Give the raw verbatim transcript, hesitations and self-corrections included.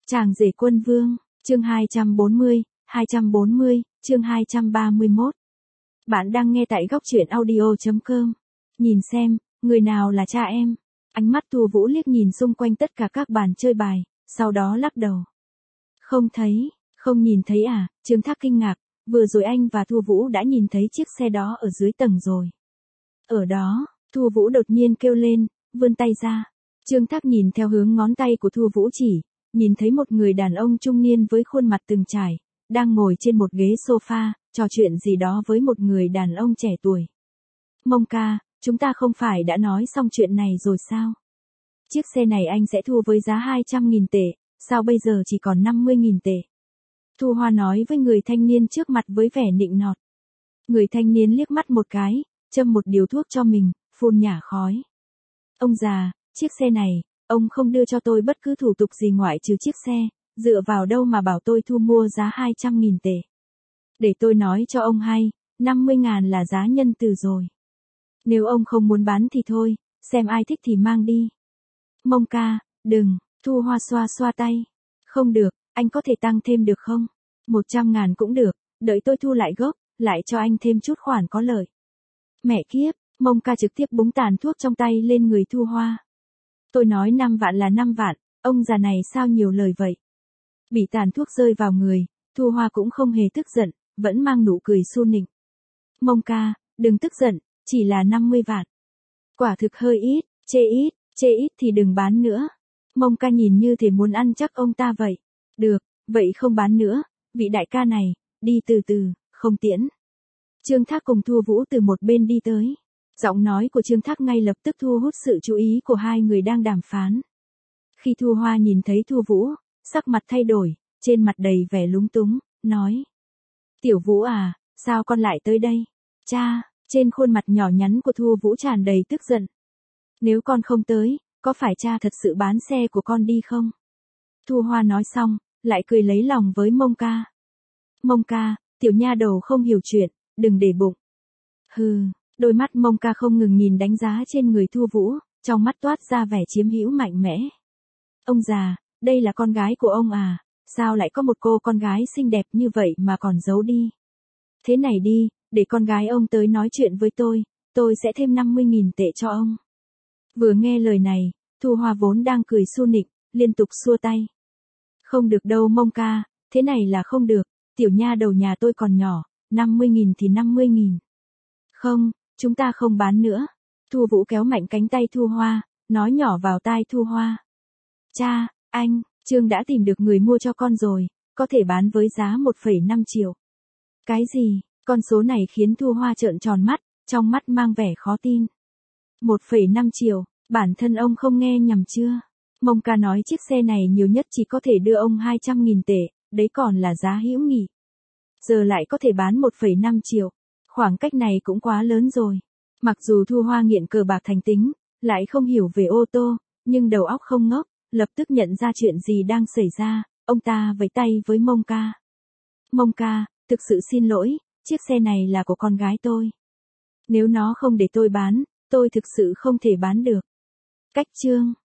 Chàng rể quân vương, chương hai trăm bốn mươi, hai trăm bốn mươi, chương hai trăm ba mươi mốt. Bạn đang nghe tại góc truyện audio chấm com. Nhìn xem, người nào là cha em? Ánh mắt Thu Vũ liếc nhìn xung quanh tất cả các bàn chơi bài, sau đó lắc đầu. Không thấy, không nhìn thấy à? Trương Thác kinh ngạc, vừa rồi anh và Thu Vũ đã nhìn thấy chiếc xe đó ở dưới tầng rồi. Ở đó, Thu Vũ đột nhiên kêu lên, vươn tay ra. Trương Thác nhìn theo hướng ngón tay của Thu Vũ chỉ, nhìn thấy một người đàn ông trung niên với khuôn mặt từng trải, đang ngồi trên một ghế sofa, trò chuyện gì đó với một người đàn ông trẻ tuổi. Mông ca, chúng ta không phải đã nói xong chuyện này rồi sao? Chiếc xe này anh sẽ thu với giá hai trăm nghìn tệ, sao bây giờ chỉ còn năm mươi nghìn tệ? Thu Hoa nói với người thanh niên trước mặt với vẻ nịnh nọt. Người thanh niên liếc mắt một cái, châm một điếu thuốc cho mình, phun nhả khói. Ông già, chiếc xe này, ông không đưa cho tôi bất cứ thủ tục gì ngoại trừ chiếc xe, dựa vào đâu mà bảo tôi thu mua giá hai trăm nghìn tệ. Để tôi nói cho ông hay, năm mươi ngàn là giá nhân từ rồi. Nếu ông không muốn bán thì thôi, xem ai thích thì mang đi. Mông ca, đừng, Thu Hoa xoa xoa tay. Không được, anh có thể tăng thêm được không? Một trăm ngàn cũng được, đợi tôi thu lại gốc, lại cho anh thêm chút khoản có lợi. Mẹ kiếp, Mông ca trực tiếp búng tàn thuốc trong tay lên người Thu Hoa. Tôi nói năm vạn là năm vạn, ông già này sao nhiều lời vậy? Bị tàn thuốc rơi vào người, Thu Hoa cũng không hề tức giận, vẫn mang nụ cười su nịnh. Mông ca, đừng tức giận, chỉ là năm mươi vạn. Quả thực hơi ít, chê ít, chê ít thì đừng bán nữa. Mông ca nhìn như thể muốn ăn chắc ông ta vậy. Được, vậy không bán nữa, vị đại ca này, đi từ từ, không tiễn. Trương Thác cùng Thu Vũ từ một bên đi tới. Giọng nói của Trương Thác ngay lập tức thu hút sự chú ý của hai người đang đàm phán. Khi Thu Hoa nhìn thấy Thu Vũ, sắc mặt thay đổi, trên mặt đầy vẻ lúng túng, nói. Tiểu Vũ à, sao con lại tới đây? Cha, trên khuôn mặt nhỏ nhắn của Thu Vũ tràn đầy tức giận. Nếu con không tới, có phải cha thật sự bán xe của con đi không? Thu Hoa nói xong, lại cười lấy lòng với Mông ca. Mông ca, tiểu nha đầu không hiểu chuyện, đừng để bụng. Hừ. Đôi mắt Mông ca không ngừng nhìn đánh giá trên người Thu Vũ, trong mắt toát ra vẻ chiếm hữu mạnh mẽ. Ông già, đây là con gái của ông à, sao lại có một cô con gái xinh đẹp như vậy mà còn giấu đi? Thế này đi, để con gái ông tới nói chuyện với tôi, tôi sẽ thêm năm mươi nghìn tệ cho ông. Vừa nghe lời này, Thu Hoa vốn đang cười su nịnh, liên tục xua tay. Không được đâu Mông ca, thế này là không được, tiểu nha đầu nhà tôi còn nhỏ, năm mươi nghìn thì năm mươi nghìn. Không, chúng ta không bán nữa. Thu Vũ kéo mạnh cánh tay Thu Hoa, nói nhỏ vào tai Thu Hoa. Cha, anh, Trương đã tìm được người mua cho con rồi, có thể bán với giá một phẩy năm triệu. Cái gì? Con số này khiến Thu Hoa trợn tròn mắt, trong mắt mang vẻ khó tin. một phẩy năm triệu, bản thân ông không nghe nhầm chưa? Mông ca nói chiếc xe này nhiều nhất chỉ có thể đưa ông hai trăm nghìn tệ, đấy còn là giá hữu nghị. Giờ lại có thể bán một phẩy năm triệu. Khoảng cách này cũng quá lớn rồi. Mặc dù Thu Hoa nghiện cờ bạc thành tính, lại không hiểu về ô tô, nhưng đầu óc không ngốc, lập tức nhận ra chuyện gì đang xảy ra, ông ta vẫy tay với Mông ca. Mông ca, thực sự xin lỗi, chiếc xe này là của con gái tôi. Nếu nó không để tôi bán, tôi thực sự không thể bán được. Cách chương.